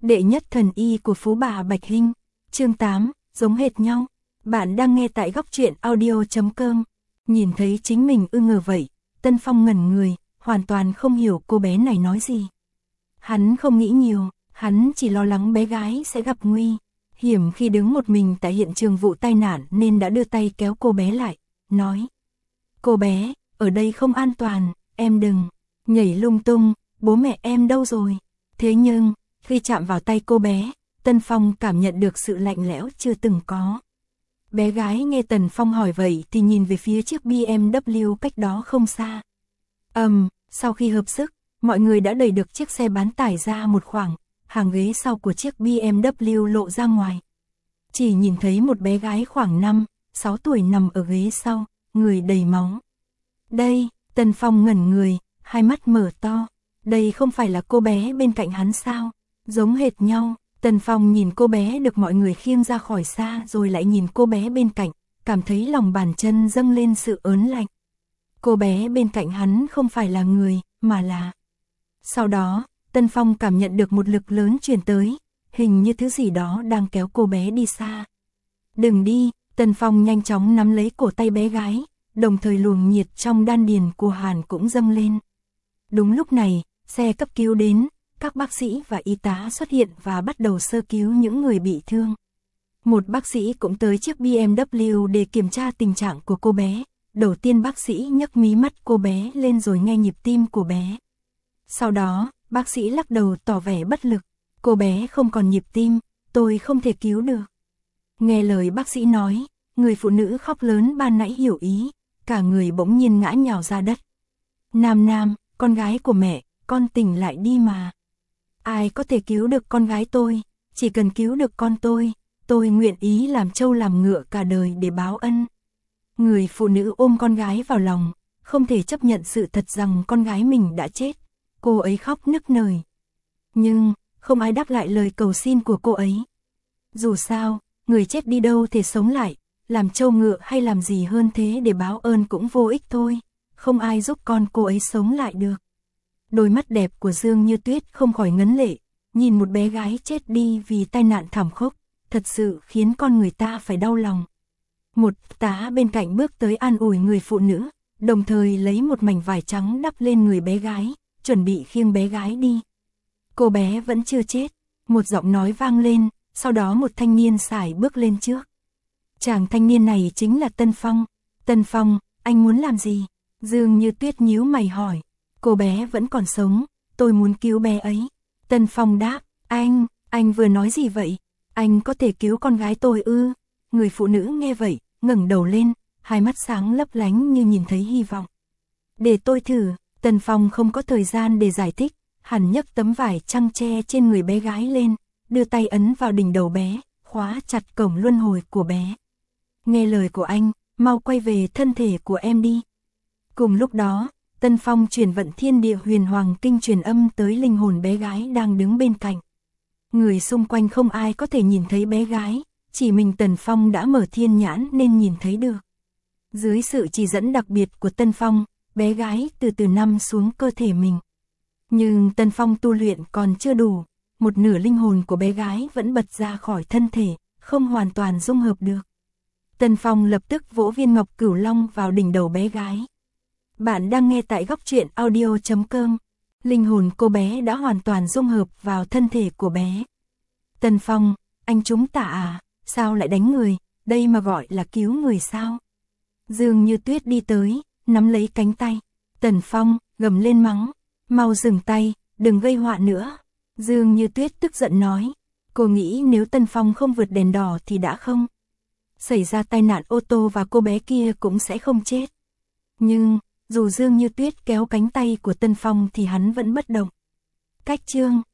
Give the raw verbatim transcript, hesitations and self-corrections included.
Đệ nhất thần y của Phú Bà Bạch Hinh, chương tám, giống hệt nhau. Bạn đang nghe tại góc truyện audio chấm com. Nhìn thấy chính mình ư ngờ vậy, Tân Phong ngẩn người, hoàn toàn không hiểu cô bé này nói gì. Hắn không nghĩ nhiều, hắn chỉ lo lắng bé gái sẽ gặp nguy hiểm khi đứng một mình tại hiện trường vụ tai nạn nên đã đưa tay kéo cô bé lại, nói: "Cô bé, ở đây không an toàn, em đừng nhảy lung tung, bố mẹ em đâu rồi?" Thế nhưng, khi chạm vào tay cô bé, Tân Phong cảm nhận được sự lạnh lẽo chưa từng có. Bé gái nghe Tần Phong hỏi vậy thì nhìn về phía chiếc bê em vê cách đó không xa. Ầm, um, sau khi hợp sức, mọi người đã đẩy được chiếc xe bán tải ra một khoảng, hàng ghế sau của chiếc bê em vê lộ ra ngoài. Chỉ nhìn thấy một bé gái khoảng năm, sáu tuổi nằm ở ghế sau, người đầy máu. Đây, Tần Phong ngẩn người, hai mắt mở to. Đây không phải là cô bé bên cạnh hắn sao? Giống hệt nhau. Tần Phong nhìn cô bé được mọi người khiêng ra khỏi xa rồi lại nhìn cô bé bên cạnh, cảm thấy lòng bàn chân dâng lên sự ớn lạnh. Cô bé bên cạnh hắn không phải là người, mà là... Sau đó, Tần Phong cảm nhận được một lực lớn truyền tới, hình như thứ gì đó đang kéo cô bé đi xa. Đừng đi, Tần Phong nhanh chóng nắm lấy cổ tay bé gái, đồng thời luồng nhiệt trong đan điền của Hàn cũng dâng lên. Đúng lúc này, xe cấp cứu đến, các bác sĩ và y tá xuất hiện và bắt đầu sơ cứu những người bị thương. Một bác sĩ cũng tới chiếc bê em vê để kiểm tra tình trạng của cô bé. Đầu tiên bác sĩ nhấc mí mắt cô bé lên rồi nghe nhịp tim của bé. Sau đó, bác sĩ lắc đầu tỏ vẻ bất lực. Cô bé không còn nhịp tim, tôi không thể cứu được. Nghe lời bác sĩ nói, người phụ nữ khóc lớn ban nãy hiểu ý, cả người bỗng nhiên ngã nhào ra đất. Nam Nam, con gái của mẹ, con tỉnh lại đi mà. Ai có thể cứu được con gái tôi, chỉ cần cứu được con tôi, tôi nguyện ý làm trâu làm ngựa cả đời để báo ân. Người phụ nữ ôm con gái vào lòng, không thể chấp nhận sự thật rằng con gái mình đã chết, cô ấy khóc nức nở. Nhưng, không ai đáp lại lời cầu xin của cô ấy. Dù sao, người chết đi đâu thể sống lại, làm trâu ngựa hay làm gì hơn thế để báo ơn cũng vô ích thôi, không ai giúp con cô ấy sống lại được. Đôi mắt đẹp của Dương Như Tuyết không khỏi ngấn lệ, nhìn một bé gái chết đi vì tai nạn thảm khốc, thật sự khiến con người ta phải đau lòng. Một tá bên cạnh bước tới an ủi người phụ nữ, đồng thời lấy một mảnh vải trắng đắp lên người bé gái, chuẩn bị khiêng bé gái đi. Cô bé vẫn chưa chết, một giọng nói vang lên, sau đó một thanh niên sải bước lên trước. Chàng thanh niên này chính là Tân Phong. Tân Phong, anh muốn làm gì? Dương Như Tuyết nhíu mày hỏi. Cô bé vẫn còn sống, tôi muốn cứu bé ấy. Tân Phong đáp, anh, anh vừa nói gì vậy? Anh có thể cứu con gái tôi ư? Người phụ nữ nghe vậy, ngẩng đầu lên, hai mắt sáng lấp lánh như nhìn thấy hy vọng. Để tôi thử. Tân Phong không có thời gian để giải thích, hắn nhấc tấm vải chăng che trên người bé gái lên, đưa tay ấn vào đỉnh đầu bé, khóa chặt cổng luân hồi của bé. Nghe lời của anh, mau quay về thân thể của em đi. Cùng lúc đó, Tân Phong truyền vận thiên địa huyền hoàng kinh truyền âm tới linh hồn bé gái đang đứng bên cạnh. Người xung quanh không ai có thể nhìn thấy bé gái, chỉ mình Tần Phong đã mở thiên nhãn nên nhìn thấy được. Dưới sự chỉ dẫn đặc biệt của Tân Phong, bé gái từ từ nằm xuống cơ thể mình. Nhưng Tân Phong tu luyện còn chưa đủ, một nửa linh hồn của bé gái vẫn bật ra khỏi thân thể, không hoàn toàn dung hợp được. Tân Phong lập tức vỗ viên ngọc cửu long vào đỉnh đầu bé gái. Bạn đang nghe tại góc truyện audio chấm com. Linh hồn cô bé đã hoàn toàn dung hợp vào thân thể của bé. Tân Phong, anh chúng ta à, sao lại đánh người, đây mà gọi là cứu người sao? Dương Như Tuyết đi tới, nắm lấy cánh tay. Tần Phong, gầm lên mắng, mau dừng tay, đừng gây họa nữa. Dương Như Tuyết tức giận nói, cô nghĩ nếu Tân Phong không vượt đèn đỏ thì đã không xảy ra tai nạn ô tô và cô bé kia cũng sẽ không chết. Nhưng, dù Dương Như Tuyết kéo cánh tay của Tân Phong thì hắn vẫn bất động. Cách chương